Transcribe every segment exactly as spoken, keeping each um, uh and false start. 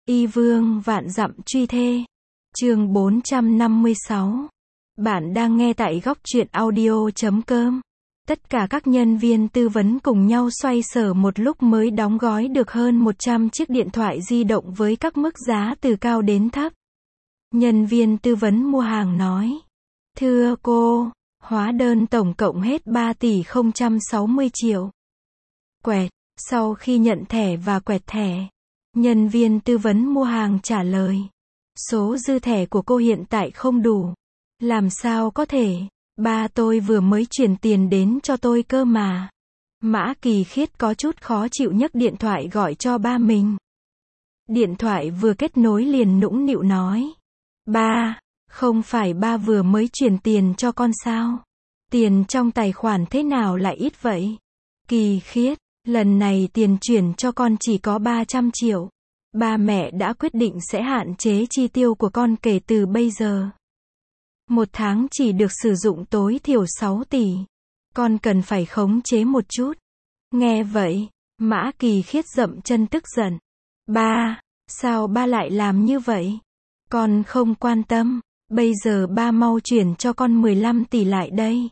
Y vương vạn dặm truy thê. Chương bốn trăm năm mươi sáu. Bạn đang nghe tại góc truyện audio chấm com. Tất cả các nhân viên tư vấn cùng nhau xoay sở một lúc mới đóng gói được hơn một trăm chiếc điện thoại di động với các mức giá từ cao đến thấp. Nhân viên tư vấn mua hàng nói: "Thưa cô, hóa đơn tổng cộng hết ba tỷ không trăm sáu mươi triệu. Quẹt, sau khi nhận thẻ và quẹt thẻ, nhân viên tư vấn mua hàng trả lời: "Số dư thẻ của cô hiện tại không đủ." "Làm sao có thể, ba tôi vừa mới chuyển tiền đến cho tôi cơ mà." Mã Kỳ Khiết có chút khó chịu nhấc điện thoại gọi cho ba mình. Điện thoại vừa kết nối liền nũng nịu nói: "Ba, không phải ba vừa mới chuyển tiền cho con sao? Tiền trong tài khoản thế nào lại ít vậy?" "Kỳ Khiết, lần này tiền chuyển cho con chỉ có ba trăm triệu. Ba mẹ đã quyết định sẽ hạn chế chi tiêu của con kể từ bây giờ. Một tháng chỉ được sử dụng tối thiểu sáu tỷ. Con cần phải khống chế một chút." Nghe vậy, Mã Kỳ Khiết dậm chân tức giận. "Ba, sao ba lại làm như vậy? Con không quan tâm, bây giờ ba mau chuyển cho con mười lăm tỷ lại đây."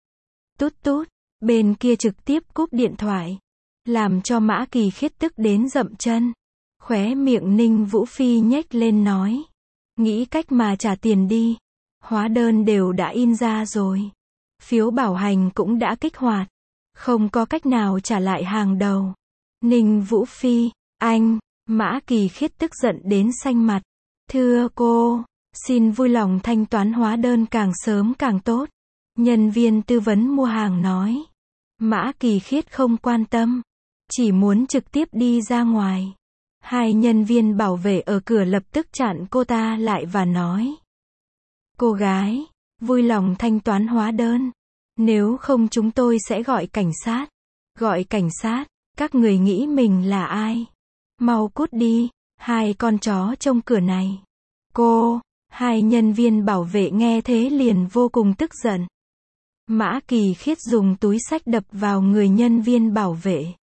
Tút tút, bên kia trực tiếp cúp điện thoại, làm cho Mã Kỳ Khiết tức đến dậm chân. Khóe miệng Ninh Vũ Phi nhếch lên nói: "Nghĩ cách mà trả tiền đi. Hóa đơn đều đã in ra rồi. Phiếu bảo hành cũng đã kích hoạt. Không có cách nào trả lại hàng đầu." "Ninh Vũ Phi, anh..." Mã Kỳ Khiết tức giận đến xanh mặt. "Thưa cô, xin vui lòng thanh toán hóa đơn càng sớm càng tốt." Nhân viên tư vấn mua hàng nói. Mã Kỳ Khiết không quan tâm, chỉ muốn trực tiếp đi ra ngoài. Hai nhân viên bảo vệ ở cửa lập tức chặn cô ta lại và nói: "Cô gái, vui lòng thanh toán hóa đơn. Nếu không chúng tôi sẽ gọi cảnh sát." "Gọi cảnh sát? Các người nghĩ mình là ai? Mau cút đi, hai con chó trông cửa này." "Cô..." Hai nhân viên bảo vệ nghe thế liền vô cùng tức giận. Mã Kỳ Khiết dùng túi xách đập vào người nhân viên bảo vệ.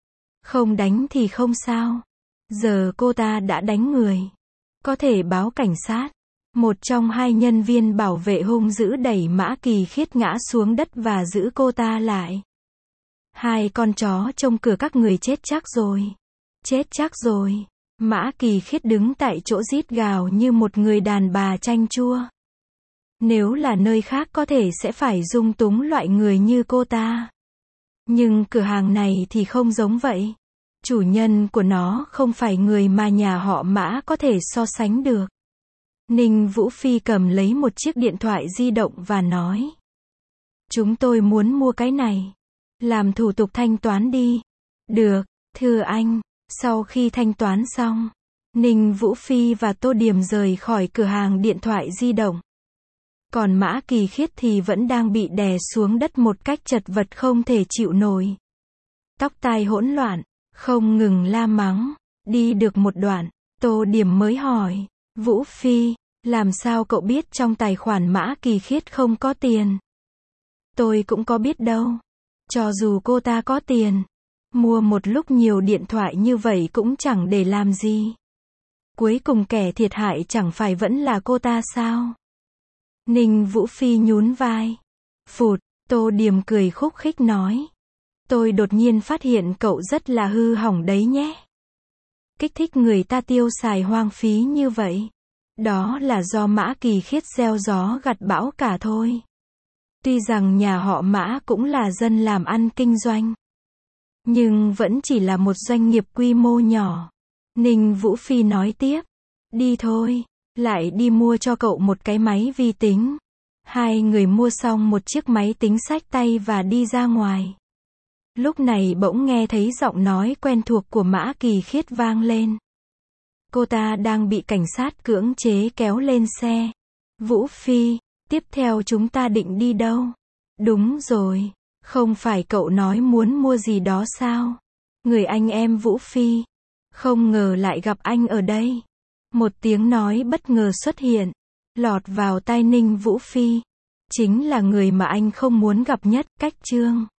Không đánh thì không sao. Giờ cô ta đã đánh người, có thể báo cảnh sát. Một trong hai nhân viên bảo vệ hung dữ đẩy Mã Kỳ Khiết ngã xuống đất và giữ cô ta lại. "Hai con chó trông cửa các người chết chắc rồi. Chết chắc rồi." Mã Kỳ Khiết đứng tại chỗ rít gào như một người đàn bà chanh chua. Nếu là nơi khác có thể sẽ phải dung túng loại người như cô ta. Nhưng cửa hàng này thì không giống vậy. Chủ nhân của nó không phải người mà nhà họ Mã có thể so sánh được. Ninh Vũ Phi cầm lấy một chiếc điện thoại di động và nói: "Chúng tôi muốn mua cái này. Làm thủ tục thanh toán đi." "Được, thưa anh." Sau khi thanh toán xong, Ninh Vũ Phi và Tô Điềm rời khỏi cửa hàng điện thoại di động. Còn Mã Kỳ Khiết thì vẫn đang bị đè xuống đất một cách chật vật không thể chịu nổi. Tóc tai hỗn loạn, không ngừng la mắng. Đi được một đoạn, Tô Điềm mới hỏi: "Vũ Phi, làm sao cậu biết trong tài khoản Mã Kỳ Khiết không có tiền?" "Tôi cũng có biết đâu. Cho dù cô ta có tiền, mua một lúc nhiều điện thoại như vậy cũng chẳng để làm gì. Cuối cùng kẻ thiệt hại chẳng phải vẫn là cô ta sao?" Ninh Vũ Phi nhún vai. Phụt, Tô Điềm cười khúc khích nói: "Tôi đột nhiên phát hiện cậu rất là hư hỏng đấy nhé. Kích thích người ta tiêu xài hoang phí như vậy. Đó là do Mã Kỳ Khiết gieo gió gặt bão cả thôi. Tuy rằng nhà họ Mã cũng là dân làm ăn kinh doanh, nhưng vẫn chỉ là một doanh nghiệp quy mô nhỏ." Ninh Vũ Phi nói tiếp: "Đi thôi, lại đi mua cho cậu một cái máy vi tính." Hai người mua xong một chiếc máy tính xách tay và đi ra ngoài. Lúc này bỗng nghe thấy giọng nói quen thuộc của Mã Kỳ Khiết vang lên. Cô ta đang bị cảnh sát cưỡng chế kéo lên xe. "Vũ Phi, tiếp theo chúng ta định đi đâu?" "Đúng rồi, không phải cậu nói muốn mua gì đó sao? Người anh em Vũ Phi. Không ngờ lại gặp anh ở đây." Một tiếng nói bất ngờ xuất hiện, lọt vào tai Ninh Vũ Phi. Chính là người mà anh không muốn gặp nhất, Cách Trương.